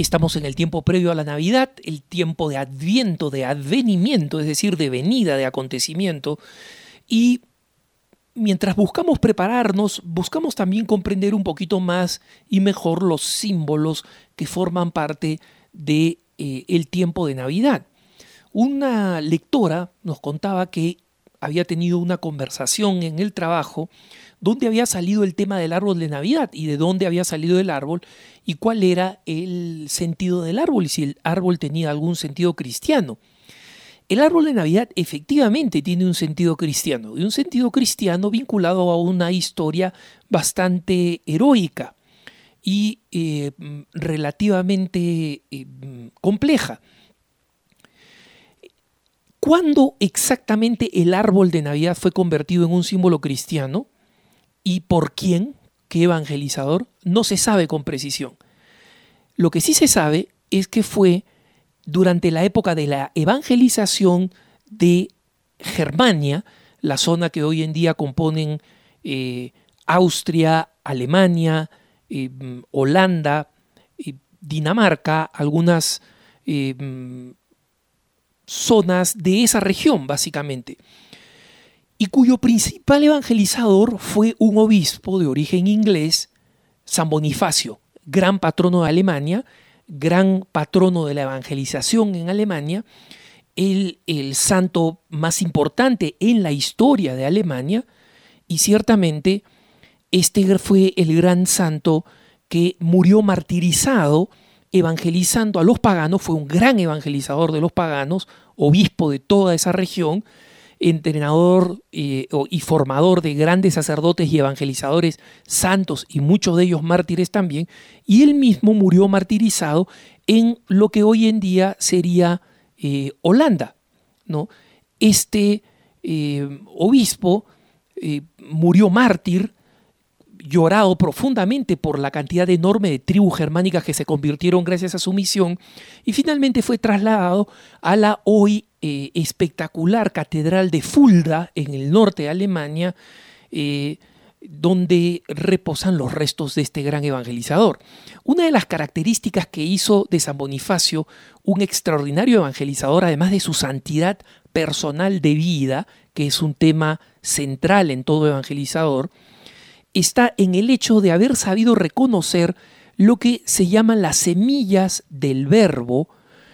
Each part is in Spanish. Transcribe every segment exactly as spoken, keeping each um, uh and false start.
Estamos en el tiempo previo a la Navidad, el tiempo de adviento, de advenimiento, es decir, de venida, de acontecimiento. Y mientras buscamos prepararnos, buscamos también comprender un poquito más y mejor los símbolos que forman parte de eh, el tiempo de Navidad. Una lectora nos contaba que había tenido una conversación en el trabajo donde había salido el tema del árbol de Navidad y de dónde había salido el árbol y cuál era el sentido del árbol y si el árbol tenía algún sentido cristiano. El árbol de Navidad efectivamente tiene un sentido cristiano, y un sentido cristiano vinculado a una historia bastante heroica y eh, relativamente eh, compleja. ¿Cuándo exactamente el árbol de Navidad fue convertido en un símbolo cristiano? ¿Y por quién? ¿Qué evangelizador? No se sabe con precisión. Lo que sí se sabe es que fue durante la época de la evangelización de Germania, la zona que hoy en día componen eh, Austria, Alemania, eh, Holanda, eh, Dinamarca, algunas eh, zonas de esa región básicamente, y cuyo principal evangelizador fue un obispo de origen inglés, San Bonifacio, gran patrono de Alemania, gran patrono de la evangelización en Alemania, el, el santo más importante en la historia de Alemania, y ciertamente este fue el gran santo que murió martirizado evangelizando a los paganos. Fue un gran evangelizador de los paganos, obispo de toda esa región, entrenador eh, y formador de grandes sacerdotes y evangelizadores santos y muchos de ellos mártires también, y él mismo murió martirizado en lo que hoy en día sería eh, Holanda, ¿no? Este eh, obispo eh, murió mártir, llorado profundamente por la cantidad enorme de tribus germánicas que se convirtieron gracias a su misión, y finalmente fue trasladado a la hoy eh, espectacular catedral de Fulda en el norte de Alemania, eh, donde reposan los restos de este gran evangelizador. Una de las características que hizo de San Bonifacio un extraordinario evangelizador, además de su santidad personal de vida, que es un tema central en todo evangelizador, está en el hecho de haber sabido reconocer lo que se llaman las semillas del verbo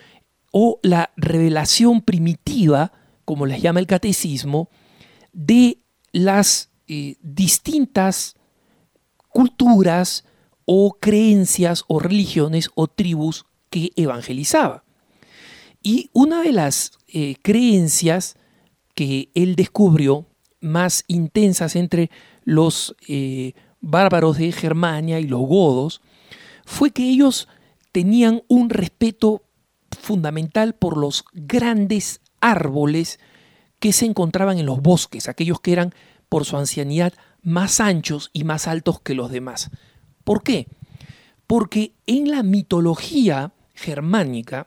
o la revelación primitiva, como las llama el catecismo, de las eh, distintas culturas o creencias o religiones o tribus que evangelizaba. Y una de las eh, creencias que él descubrió más intensas entre los eh, bárbaros de Germania y los godos fue que ellos tenían un respeto fundamental por los grandes árboles que se encontraban en los bosques, aquellos que eran por su ancianidad más anchos y más altos que los demás. ¿Por qué? Porque en la mitología germánica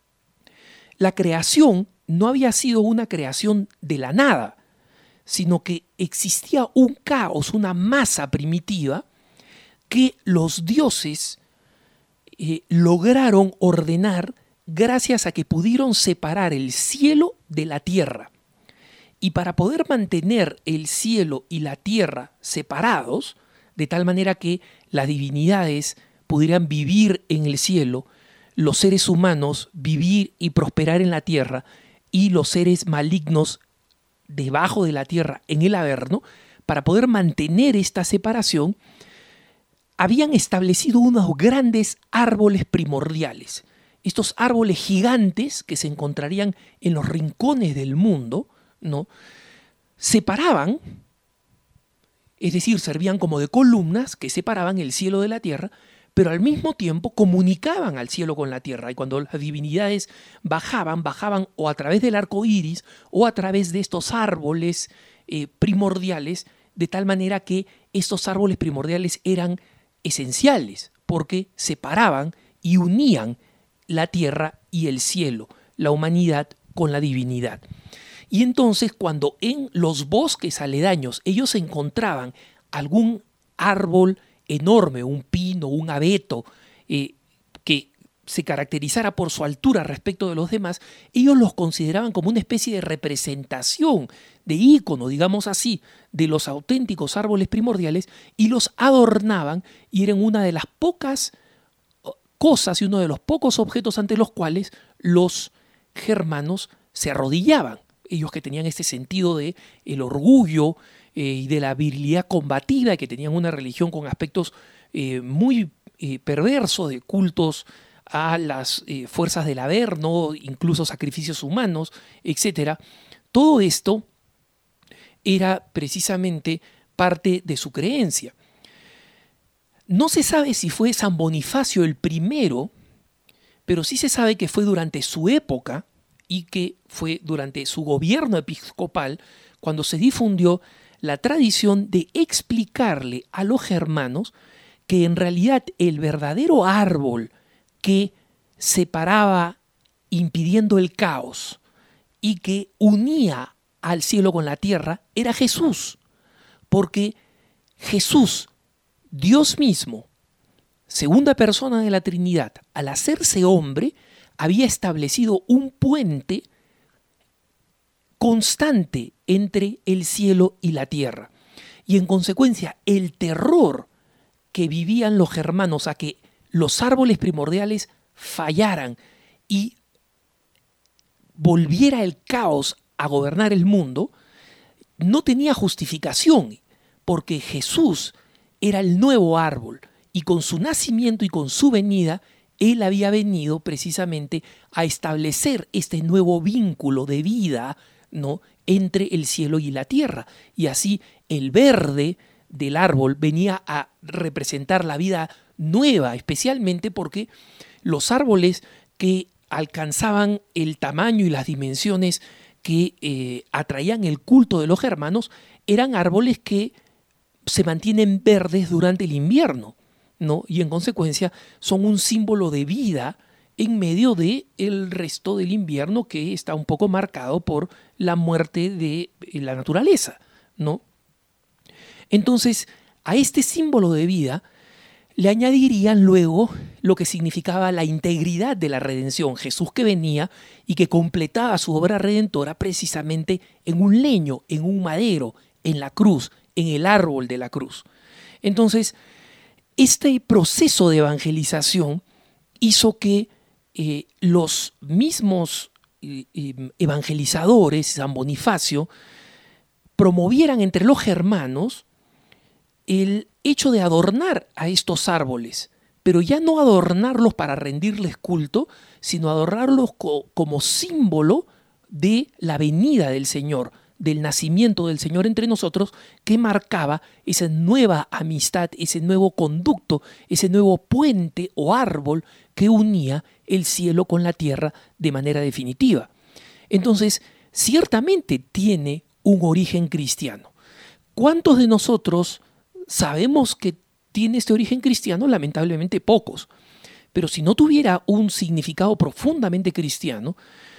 la creación no había sido una creación de la nada, sino que existía un caos, una masa primitiva que los dioses eh, lograron ordenar gracias a que pudieron separar el cielo de la tierra. Y para poder mantener el cielo y la tierra separados, de tal manera que las divinidades pudieran vivir en el cielo, los seres humanos vivir y prosperar en la tierra, y los seres malignos debajo de la tierra en el Averno, para poder mantener esta separación, habían establecido unos grandes árboles primordiales. Estos árboles gigantes que se encontrarían en los rincones del mundo, ¿no?, separaban, es decir, servían como de columnas que separaban el cielo de la tierra, pero al mismo tiempo comunicaban al cielo con la tierra. Y cuando las divinidades bajaban, bajaban o a través del arco iris o a través de estos árboles eh, primordiales, de tal manera que estos árboles primordiales eran esenciales, porque separaban y unían la tierra y el cielo, la humanidad con la divinidad. Y entonces, cuando en los bosques aledaños ellos encontraban algún árbol enorme, un pino, un abeto, eh, que se caracterizara por su altura respecto de los demás, ellos los consideraban como una especie de representación, de ícono, digamos así, de los auténticos árboles primordiales, y los adornaban, y eran una de las pocas cosas y uno de los pocos objetos ante los cuales los germanos se arrodillaban. Ellos que tenían este sentido de el orgullo eh, y de la virilidad combativa, que tenían una religión con aspectos eh, muy eh, perversos, de cultos a las eh, fuerzas del Averno, incluso sacrificios humanos, etcétera. Todo esto era precisamente parte de su creencia. No se sabe si fue San Bonifacio el primero, pero sí se sabe que fue durante su época y que fue durante su gobierno episcopal cuando se difundió la tradición de explicarle a los germanos que en realidad el verdadero árbol que separaba impidiendo el caos y que unía al cielo con la tierra era Jesús, porque Jesús, Dios mismo, segunda persona de la Trinidad, al hacerse hombre, había establecido un puente constante entre el cielo y la tierra. Y en consecuencia, el terror que vivían los germanos a que los árboles primordiales fallaran y volviera el caos a gobernar el mundo, no tenía justificación, porque Jesús era el nuevo árbol, y con su nacimiento y con su venida, Él había venido precisamente a establecer este nuevo vínculo de vida, ¿no?, entre el cielo y la tierra. Y así el verde del árbol venía a representar la vida nueva, especialmente porque los árboles que alcanzaban el tamaño y las dimensiones que eh, atraían el culto de los germanos eran árboles que se mantienen verdes durante el invierno, ¿no? Y en consecuencia son un símbolo de vida en medio del resto del invierno, que está un poco marcado por la muerte de la naturaleza, ¿no? Entonces, a este símbolo de vida le añadirían luego lo que significaba la integridad de la redención, Jesús que venía y que completaba su obra redentora precisamente en un leño, en un madero, en la cruz, en el árbol de la cruz. Entonces, este proceso de evangelización hizo que eh, los mismos eh, evangelizadores, San Bonifacio, promovieran entre los germanos el hecho de adornar a estos árboles, pero ya no adornarlos para rendirles culto, sino adornarlos co- como símbolo de la venida del Señor, del nacimiento del Señor entre nosotros, que marcaba esa nueva amistad, ese nuevo conducto, ese nuevo puente o árbol que unía el cielo con la tierra de manera definitiva. Entonces, ciertamente tiene un origen cristiano. ¿Cuántos de nosotros sabemos que tiene este origen cristiano? Lamentablemente pocos. Pero si no tuviera un significado profundamente cristiano,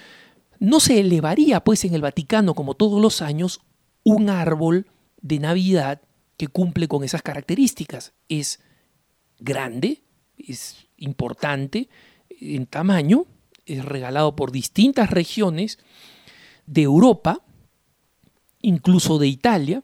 no se elevaría pues en el Vaticano, como todos los años, un árbol de Navidad que cumple con esas características. Es grande, es importante en tamaño, es regalado por distintas regiones de Europa, incluso de Italia,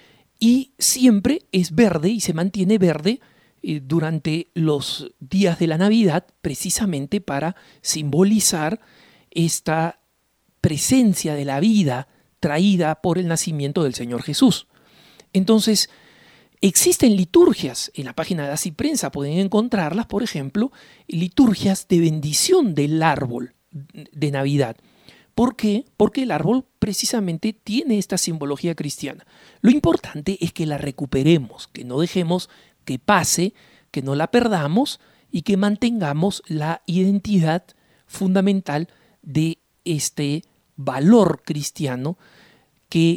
y siempre es verde y se mantiene verde eh, durante los días de la Navidad, precisamente para simbolizar esta presencia de la vida traída por el nacimiento del Señor Jesús. Entonces, existen liturgias, en la página de Así Prensa pueden encontrarlas, por ejemplo, liturgias de bendición del árbol de Navidad. ¿Por qué? Porque el árbol precisamente tiene esta simbología cristiana. Lo importante es que la recuperemos, que no dejemos que pase, que no la perdamos y que mantengamos la identidad fundamental de este valor cristiano que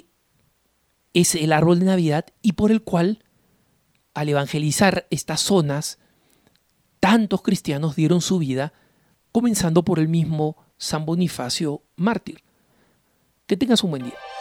es el árbol de Navidad y por el cual, al evangelizar estas zonas, tantos cristianos dieron su vida, comenzando por el mismo San Bonifacio mártir. Que tengas un buen día.